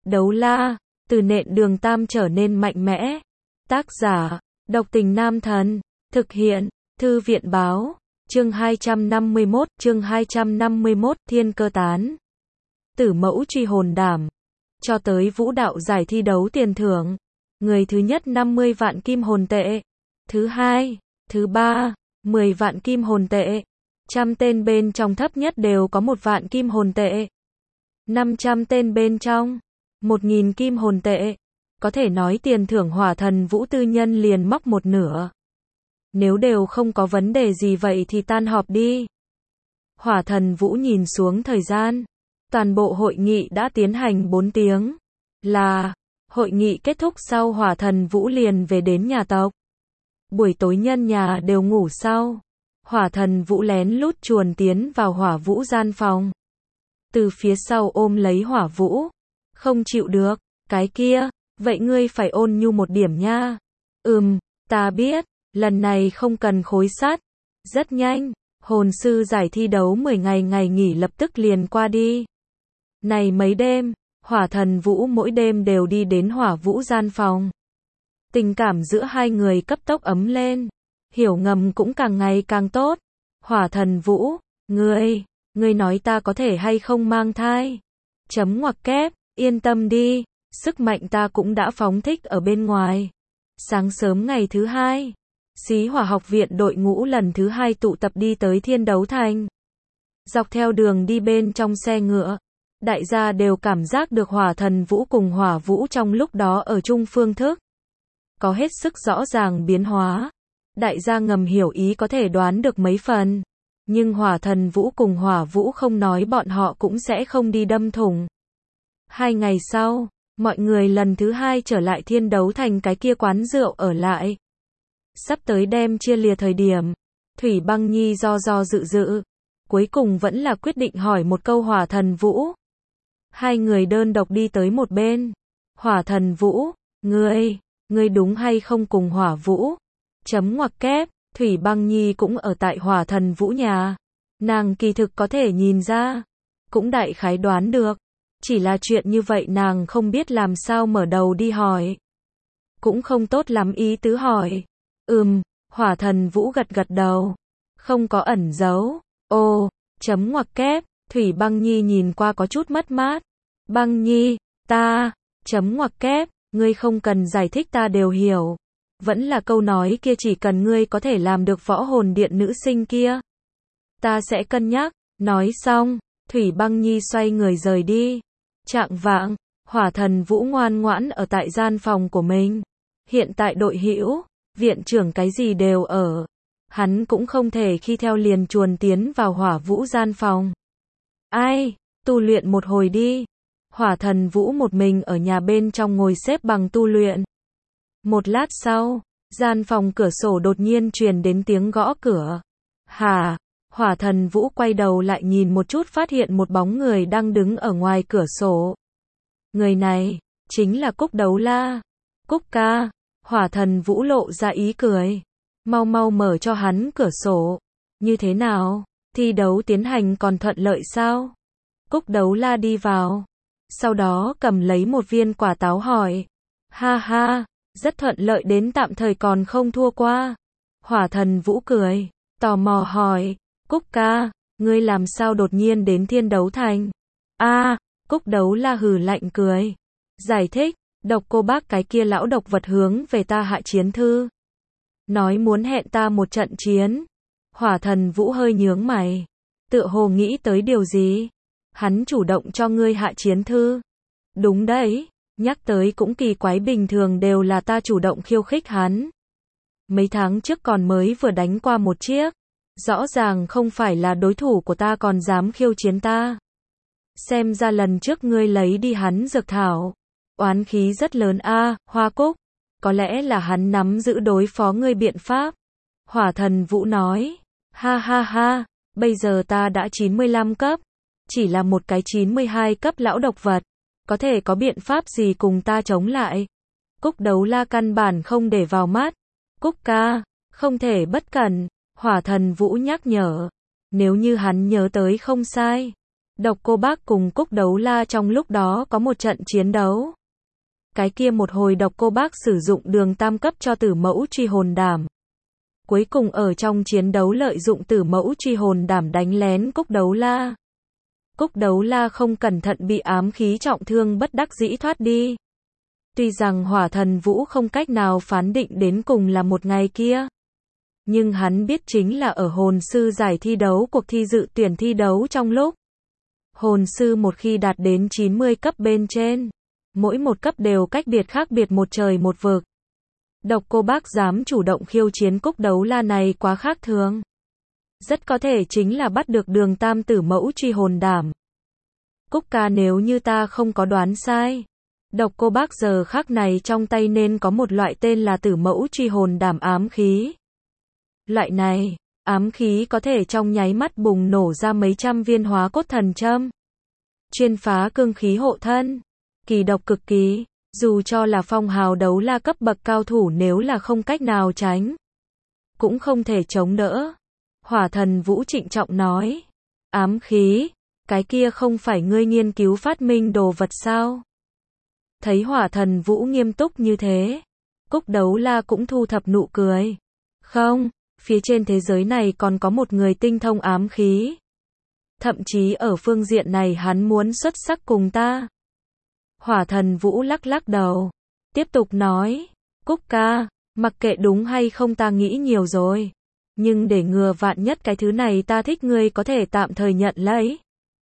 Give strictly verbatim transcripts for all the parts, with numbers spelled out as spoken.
Đấu la, từ nện đường tam trở nên mạnh mẽ. Tác giả, độc tình nam thần. Thực hiện, thư viện báo. Chương hai trăm năm mươi mốt, chương hai trăm năm mươi mốt, thiên cơ tán. Tử mẫu truy hồn đảm. Cho tới vũ đạo giải thi đấu tiền thưởng. Người thứ nhất năm mươi vạn kim hồn tệ. Thứ hai, thứ ba, mười vạn kim hồn tệ. Trăm tên bên trong thấp nhất đều có một vạn kim hồn tệ. năm trăm tên bên trong, một nghìn kim hồn tệ. Có thể nói tiền thưởng hỏa thần vũ tư nhân liền móc một nửa. Nếu đều không có vấn đề gì vậy thì tan họp đi. Hỏa thần vũ nhìn xuống thời gian. Toàn bộ hội nghị đã tiến hành bốn tiếng. Là, hội nghị kết thúc sau hỏa thần vũ liền về đến nhà tộc. Buổi tối nhân nhà đều ngủ sau. Hỏa thần vũ lén lút chuồn tiến vào hỏa vũ gian phòng. Từ phía sau ôm lấy hỏa vũ. Không chịu được, cái kia, vậy ngươi phải ôn nhu một điểm nha. Ừm, ta biết, lần này không cần khối sắt. Rất nhanh, hồn sư giải thi đấu mười ngày ngày nghỉ lập tức liền qua đi. Này mấy đêm, hỏa thần vũ mỗi đêm đều đi đến hỏa vũ gian phòng. Tình cảm giữa hai người cấp tốc ấm lên. Hiểu ngầm cũng càng ngày càng tốt. Hỏa thần vũ, ngươi, ngươi nói ta có thể hay không mang thai? Chấm ngoặc kép, yên tâm đi, sức mạnh ta cũng đã phóng thích ở bên ngoài. Sáng sớm ngày thứ hai, Xí Hỏa học viện đội ngũ lần thứ hai tụ tập đi tới Thiên Đấu Thành. Dọc theo đường đi bên trong xe ngựa, đại gia đều cảm giác được hỏa thần vũ cùng hỏa vũ trong lúc đó ở chung phương thức. Có hết sức rõ ràng biến hóa. Đại gia ngầm hiểu ý có thể đoán được mấy phần. Nhưng hỏa thần vũ cùng hỏa vũ không nói bọn họ cũng sẽ không đi đâm thủng. Hai ngày sau, mọi người lần thứ hai trở lại Thiên Đấu Thành cái kia quán rượu ở lại. Sắp tới đêm chia lìa thời điểm, Thủy Băng Nhi do do dự dự. Cuối cùng vẫn là quyết định hỏi một câu hỏa thần vũ. Hai người đơn độc đi tới một bên. Hỏa thần vũ, ngươi, ngươi đúng hay không cùng hỏa vũ? Chấm ngoặc kép, Thủy Băng Nhi cũng ở tại hỏa thần vũ nhà. Nàng kỳ thực có thể nhìn ra, cũng đại khái đoán được. Chỉ là chuyện như vậy nàng không biết làm sao mở đầu đi hỏi. Cũng không tốt lắm ý tứ hỏi. Ừm, hỏa thần vũ gật gật đầu. Không có ẩn giấu. Ô, chấm ngoặc kép, Thủy Băng Nhi nhìn qua có chút mất mát. Băng Nhi, ta, chấm ngoặc kép, ngươi không cần giải thích ta đều hiểu. Vẫn là câu nói kia chỉ cần ngươi có thể làm được võ hồn điện nữ sinh kia. Ta sẽ cân nhắc, nói xong, Thủy Băng Nhi xoay người rời đi. Chạng vạng, hỏa thần vũ ngoan ngoãn ở tại gian phòng của mình. Hiện tại đội hữu, viện trưởng cái gì đều ở. Hắn cũng không thể khi theo liền chuồn tiến vào hỏa vũ gian phòng. Ai, tu luyện một hồi đi. Hỏa thần vũ một mình ở nhà bên trong ngồi xếp bằng tu luyện. Một lát sau, gian phòng cửa sổ đột nhiên truyền đến tiếng gõ cửa. Hả? Hỏa thần vũ quay đầu lại nhìn một chút phát hiện một bóng người đang đứng ở ngoài cửa sổ. Người này, chính là Cúc Đấu La. Cúc ca, hỏa thần vũ lộ ra ý cười. Mau mau mở cho hắn cửa sổ. Như thế nào? Thi đấu tiến hành còn thuận lợi sao? Cúc Đấu La đi vào. Sau đó cầm lấy một viên quả táo hỏi. Ha ha, rất thuận lợi đến tạm thời còn không thua qua. Hỏa thần vũ cười, tò mò hỏi. Cúc ca, ngươi làm sao đột nhiên đến Thiên Đấu Thành? A, à, Cúc Đấu La hừ lạnh cười. Giải thích, độc cô bác cái kia lão độc vật hướng về ta hạ chiến thư. Nói muốn hẹn ta một trận chiến. Hỏa thần vũ hơi nhướng mày. Tựa hồ nghĩ tới điều gì? Hắn chủ động cho ngươi hạ chiến thư. Đúng đấy, nhắc tới cũng kỳ quái, bình thường đều là ta chủ động khiêu khích hắn. Mấy tháng trước còn mới vừa đánh qua một chiếc. Rõ ràng không phải là đối thủ của ta còn dám khiêu chiến ta. Xem ra lần trước ngươi lấy đi hắn dược thảo. Oán khí rất lớn a, à, Hoa Cúc. Có lẽ là hắn nắm giữ đối phó ngươi biện pháp. Hỏa thần vũ nói. Ha ha ha, bây giờ ta đã chín mươi lăm cấp. Chỉ là một cái chín mươi hai cấp lão độc vật. Có thể có biện pháp gì cùng ta chống lại? Cúc Đấu La căn bản không để vào mắt. Cúc ca, không thể bất cẩn. Hỏa thần vũ nhắc nhở. Nếu như hắn nhớ tới không sai. Độc Cô Bác cùng Cúc Đấu La trong lúc đó có một trận chiến đấu. Cái kia một hồi Độc Cô Bác sử dụng đường tam cấp cho Tử Mẫu Truy Hồn Đảm. Cuối cùng ở trong chiến đấu lợi dụng Tử Mẫu Truy Hồn Đảm đánh lén Cúc Đấu La. Cúc Đấu La không cẩn thận bị ám khí trọng thương bất đắc dĩ thoát đi. Tuy rằng Hỏa Thần Vũ không cách nào phán định đến cùng là một ngày kia. Nhưng hắn biết chính là ở hồn sư giải thi đấu cuộc thi dự tuyển thi đấu trong lúc. Hồn sư một khi đạt đến chín mươi cấp bên trên. Mỗi một cấp đều cách biệt khác biệt một trời một vực. Độc Cô Bác dám chủ động khiêu chiến Cúc Đấu La này quá khác thường. Rất có thể chính là bắt được đường tam Tử Mẫu Truy Hồn Đảm. Cúc ca, nếu như ta không có đoán sai. Độc Cô Bác giờ khắc này trong tay nên có một loại tên là Tử Mẫu Truy Hồn Đảm ám khí. Loại này, ám khí có thể trong nháy mắt bùng nổ ra mấy trăm viên hóa cốt thần châm. Chuyên phá cương khí hộ thân. Kỳ độc cực kỳ, dù cho là phong hào đấu la cấp bậc cao thủ nếu là không cách nào tránh. Cũng không thể chống đỡ. Hỏa Thần Vũ trịnh trọng nói. Ám khí, cái kia không phải ngươi nghiên cứu phát minh đồ vật sao? Thấy Hỏa Thần Vũ nghiêm túc như thế. Cúc Đấu La cũng thu thập nụ cười. Không, phía trên thế giới này còn có một người tinh thông ám khí. Thậm chí ở phương diện này hắn muốn xuất sắc cùng ta. Hỏa Thần Vũ lắc lắc đầu. Tiếp tục nói. Cúc ca, mặc kệ đúng hay không ta nghĩ nhiều rồi. Nhưng để ngừa vạn nhất cái thứ này ta thích ngươi có thể tạm thời nhận lấy.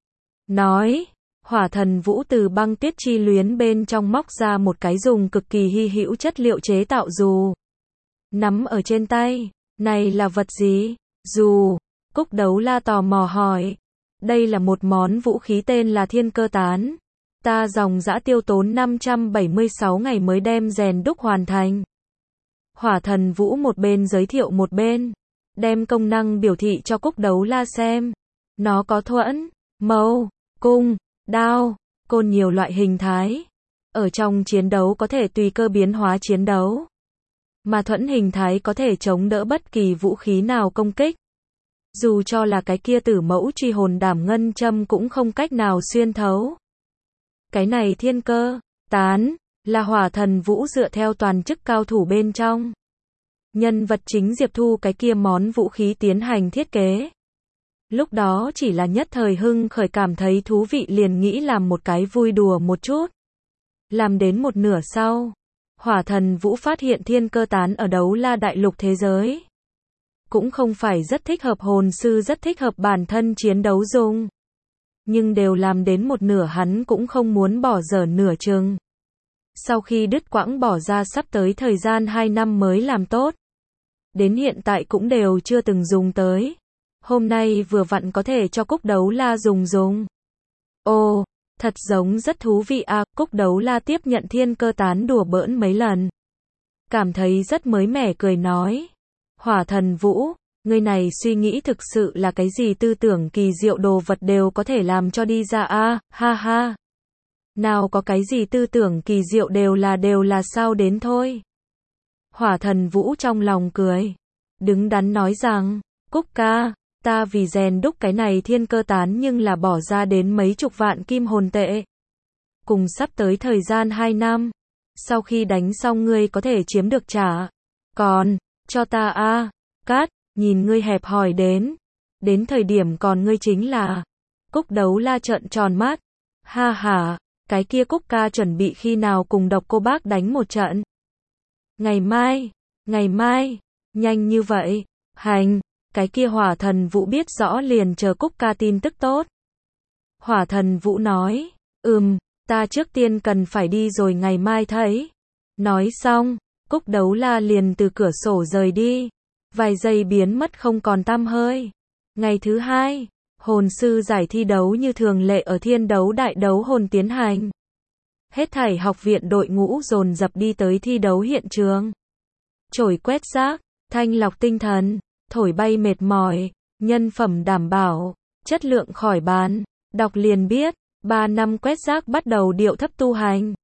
Nói. Hỏa Thần Vũ từ băng tuyết chi luyến bên trong móc ra một cái dùng cực kỳ hy hữu chất liệu chế tạo dù. Nắm ở trên tay. Này là vật gì? Dù. Cúc Đấu La tò mò hỏi. Đây là một món vũ khí tên là Thiên Cơ Tán. Ta dòng dã tiêu tốn năm trăm bảy mươi sáu ngày mới đem rèn đúc hoàn thành. Hỏa Thần Vũ một bên giới thiệu một bên. Đem công năng biểu thị cho Cúc Đấu La xem. Nó có thuẫn, mâu, cung, đao, côn nhiều loại hình thái. Ở trong chiến đấu có thể tùy cơ biến hóa chiến đấu. Mà thuẫn hình thái có thể chống đỡ bất kỳ vũ khí nào công kích. Dù cho là cái kia Tử Mẫu Truy Hồn Đảm ngân châm cũng không cách nào xuyên thấu. Cái này Thiên Cơ Tán là Hỏa Thần Vũ dựa theo toàn chức cao thủ bên trong. Nhân vật chính Diệp Thu cái kia món vũ khí tiến hành thiết kế. Lúc đó chỉ là nhất thời hưng khởi cảm thấy thú vị liền nghĩ làm một cái vui đùa một chút. Làm đến một nửa sau. Hỏa Thần Vũ phát hiện Thiên Cơ Tán ở Đấu La Đại Lục thế giới. Cũng không phải rất thích hợp hồn sư rất thích hợp bản thân chiến đấu dùng. Nhưng đều làm đến một nửa hắn cũng không muốn bỏ dở nửa chừng. Sau khi đứt quãng bỏ ra sắp tới thời gian hai năm mới làm tốt. Đến hiện tại cũng đều chưa từng dùng tới. Hôm nay vừa vặn có thể cho Cúc Đấu La dùng dùng. Ồ, thật giống rất thú vị à, Cúc Đấu La tiếp nhận Thiên Cơ Tán đùa bỡn mấy lần. Cảm thấy rất mới mẻ cười nói. Hỏa Thần Vũ, người này suy nghĩ thực sự là cái gì tư tưởng kỳ diệu đồ vật đều có thể làm cho đi ra a à, ha ha. Nào có cái gì tư tưởng kỳ diệu đều là đều là sao đến thôi. Hỏa Thần Vũ trong lòng cười. Đứng đắn nói rằng, Cúc ca, ta vì rèn đúc cái này Thiên Cơ Tán nhưng là bỏ ra đến mấy chục vạn kim hồn tệ. Cùng sắp tới thời gian hai năm. Sau khi đánh xong ngươi có thể chiếm được trả. Còn, cho ta a à, Cát, nhìn ngươi hẹp hòi đến. Đến thời điểm còn ngươi chính là. Cúc Đấu La trợn tròn mắt. Ha ha, cái kia Cúc ca chuẩn bị khi nào cùng Độc Cô Bác đánh một trận. Ngày mai, ngày mai, nhanh như vậy, hành, cái kia Hỏa Thần Vũ biết rõ liền chờ Cúc ca tin tức tốt. Hỏa Thần Vũ nói, ừm, ta trước tiên cần phải đi rồi ngày mai thấy. Nói xong, Cúc Đấu La liền từ cửa sổ rời đi, vài giây biến mất không còn tăm hơi. Ngày thứ hai, hồn sư giải thi đấu như thường lệ ở Thiên Đấu Đại Đấu Hồn tiến hành. Hết thảy học viện đội ngũ dồn dập đi tới thi đấu hiện trường. Chổi quét rác, thanh lọc tinh thần, thổi bay mệt mỏi, nhân phẩm đảm bảo, chất lượng khỏi bàn, đọc liền biết, ba năm quét rác bắt đầu điệu thấp tu hành.